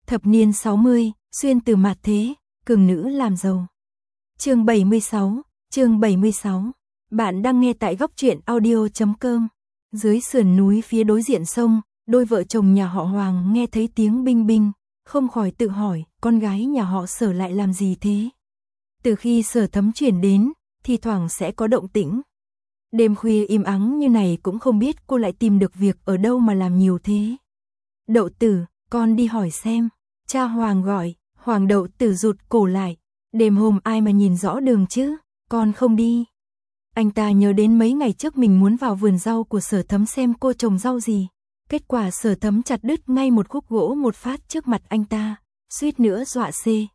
Thập niên 60, xuyên từ mạt thế, cường nữ làm giàu. Chương 76. Bạn đang nghe tại góc truyện audio.com. Dưới sườn núi phía đối diện sông, đôi vợ chồng nhà họ Hoàng nghe thấy tiếng binh binh, không khỏi tự hỏi, con gái nhà họ Sở lại làm gì thế? Từ khi Sở Thấm chuyển đến, thi thoảng sẽ có động tĩnh. Đêm khuya im ắng như này cũng không biết cô lại tìm được việc ở đâu mà làm nhiều thế. Đậu Tử, con đi hỏi xem. Cha Hoàng gọi, Hoàng Đậu Tử rụt cổ lại. Đêm hôm ai mà nhìn rõ đường chứ, con không đi. Anh ta nhớ đến mấy ngày trước mình muốn vào vườn rau của Sở Thấm xem cô trồng rau gì. Kết quả Sở Thấm chặt đứt ngay một khúc gỗ một phát trước mặt anh ta, suýt nữa dọa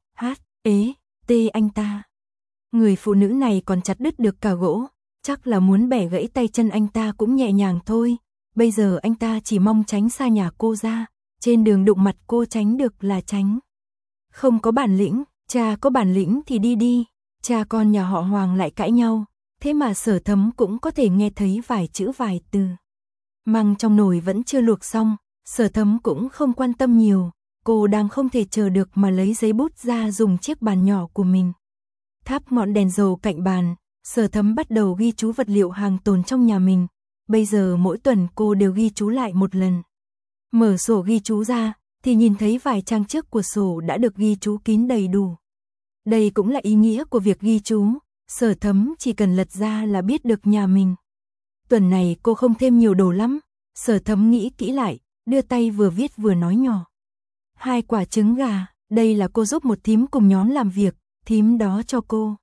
anh ta. Người phụ nữ này còn chặt đứt được cả gỗ, chắc là muốn bẻ gãy tay chân anh ta cũng nhẹ nhàng thôi. Bây giờ anh ta chỉ mong tránh xa nhà cô ra, trên đường đụng mặt cô tránh được là tránh. Không có bản lĩnh, cha có bản lĩnh thì đi đi. Cha con nhà họ Hoàng lại cãi nhau, thế mà Sở Thấm cũng có thể nghe thấy vài chữ vài từ. Măng trong nồi vẫn chưa luộc xong, Sở Thấm cũng không quan tâm nhiều, cô đang không thể chờ được mà lấy giấy bút ra dùng chiếc bàn nhỏ của mình. Thắp ngọn đèn dầu cạnh bàn, Sở Thấm bắt đầu ghi chú vật liệu hàng tồn trong nhà mình. Bây giờ mỗi tuần cô đều ghi chú lại một lần. Mở sổ ghi chú ra, thì nhìn thấy vài trang trước của sổ đã được ghi chú kín đầy đủ. Đây cũng là ý nghĩa của việc ghi chú, Sở Thấm chỉ cần lật ra là biết được nhà mình. Tuần này cô không thêm nhiều đồ lắm, Sở Thấm nghĩ kỹ lại, đưa tay vừa viết vừa nói nhỏ. 2 quả trứng gà, đây là cô giúp một thím cùng nhóm làm việc, thím đó cho cô.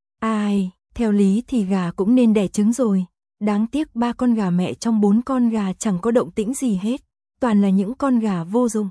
Ai, theo lý thì gà cũng nên đẻ trứng rồi, đáng tiếc 3 con gà mẹ trong 4 con gà chẳng có động tĩnh gì hết, toàn là những con gà vô dụng.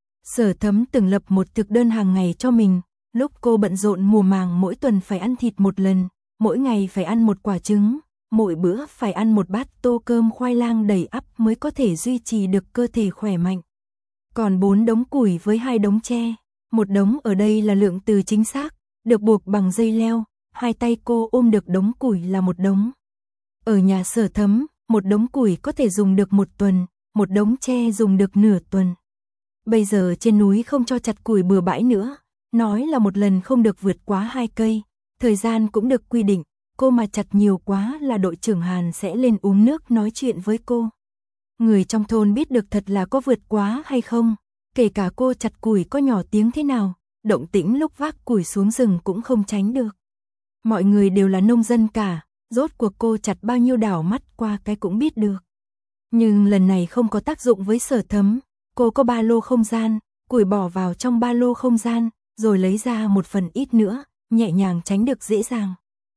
Sở Thấm từng lập một thực đơn hàng ngày cho mình, lúc cô bận rộn mùa màng mỗi tuần phải ăn thịt một lần, mỗi ngày phải ăn 1 quả trứng, mỗi bữa phải ăn 1 bát tô cơm khoai lang đầy ắp mới có thể duy trì được cơ thể khỏe mạnh. Còn 4 đống củi với 2 đống tre, một đống ở đây là lượng từ chính xác, được buộc bằng dây leo, 2 tay cô ôm được đống củi là một đống. Ở nhà Sở Thấm, một đống củi có thể dùng được 1 tuần, một đống tre dùng được nửa tuần. Bây giờ trên núi không cho chặt củi bừa bãi nữa, nói là một lần không được vượt quá 2 cây, thời gian cũng được quy định, cô mà chặt nhiều quá là đội trưởng Hàn sẽ lên uống nước nói chuyện với cô. Người trong thôn biết được thật là có vượt quá hay không, kể cả cô chặt củi có nhỏ tiếng thế nào, động tĩnh lúc vác củi xuống rừng cũng không tránh được. Mọi người đều là nông dân cả, rốt cuộc cô chặt bao nhiêu đảo mắt qua cái cũng biết được. Nhưng lần này không có tác dụng với Sở Thấm, cô có ba lô không gian, củi bỏ vào trong ba lô không gian, rồi lấy ra một phần ít nữa, nhẹ nhàng tránh được dễ dàng.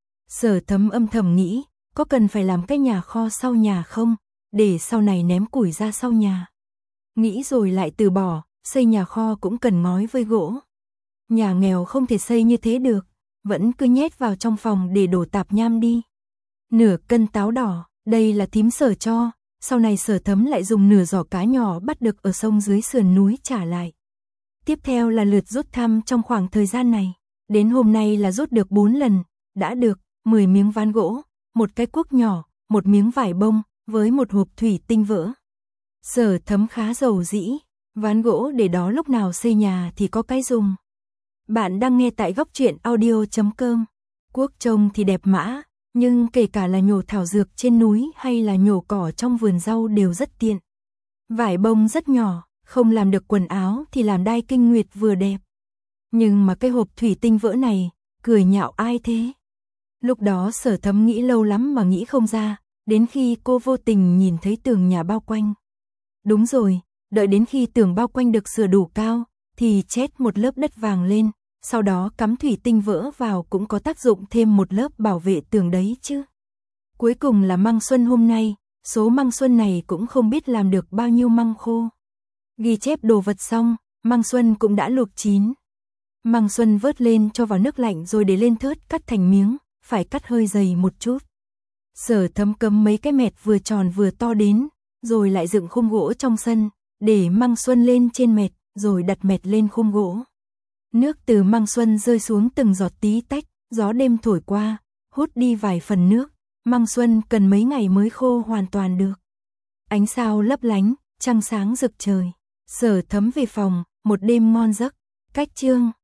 Sở Thấm âm thầm nghĩ, có cần phải làm cái nhà kho sau nhà không, để sau này ném củi ra sau nhà. Nghĩ rồi lại từ bỏ, xây nhà kho cũng cần ngói với gỗ. Nhà nghèo không thể xây như thế được, vẫn cứ nhét vào trong phòng để đổ tạp nham đi. Nửa cân táo đỏ, đây là thím Sở cho, sau này Sở Thấm lại dùng nửa giỏ cá nhỏ bắt được ở sông dưới sườn núi trả lại. Tiếp theo là lượt rút thăm trong khoảng thời gian này, đến hôm nay là rút được 4 lần, đã được 10 miếng ván gỗ, 1 cái cuốc nhỏ, 1 miếng vải bông, với 1 hộp thủy tinh vỡ. Sở Thấm khá giàu dĩ, ván gỗ để đó lúc nào xây nhà thì có cái dùng. Bạn đang nghe tại góc truyện audio.com. Cuốc trông thì đẹp mã, nhưng kể cả là nhổ thảo dược trên núi hay là nhổ cỏ trong vườn rau đều rất tiện. Vải bông rất nhỏ, không làm được quần áo thì làm đai kinh nguyệt vừa đẹp. Nhưng mà cái hộp thủy tinh vỡ này, cười nhạo ai thế? Lúc đó Sở Thấm nghĩ lâu lắm mà nghĩ không ra, đến khi cô vô tình nhìn thấy tường nhà bao quanh. Đúng rồi, đợi đến khi tường bao quanh được sửa đủ cao, thì chét một lớp đất vàng lên, sau đó cắm thủy tinh vỡ vào cũng có tác dụng thêm một lớp bảo vệ tường đấy chứ. Cuối cùng là măng xuân hôm nay, số măng xuân này cũng không biết làm được bao nhiêu măng khô. Ghi chép đồ vật xong, măng xuân cũng đã luộc chín. Măng xuân vớt lên cho vào nước lạnh rồi để lên thớt cắt thành miếng, phải cắt hơi dày một chút. Sở Thấm cấm mấy cái mẹt vừa tròn vừa to đến, rồi lại dựng khung gỗ trong sân, để măng xuân lên trên mẹt, rồi đặt mẹt lên khung gỗ. Nước từ măng xuân rơi xuống từng giọt tí tách, gió đêm thổi qua, hút đi vài phần nước, măng xuân cần mấy ngày mới khô hoàn toàn được. Ánh sao lấp lánh, trăng sáng rực trời. Sở Thấm về phòng, một đêm ngon giấc. Cách chương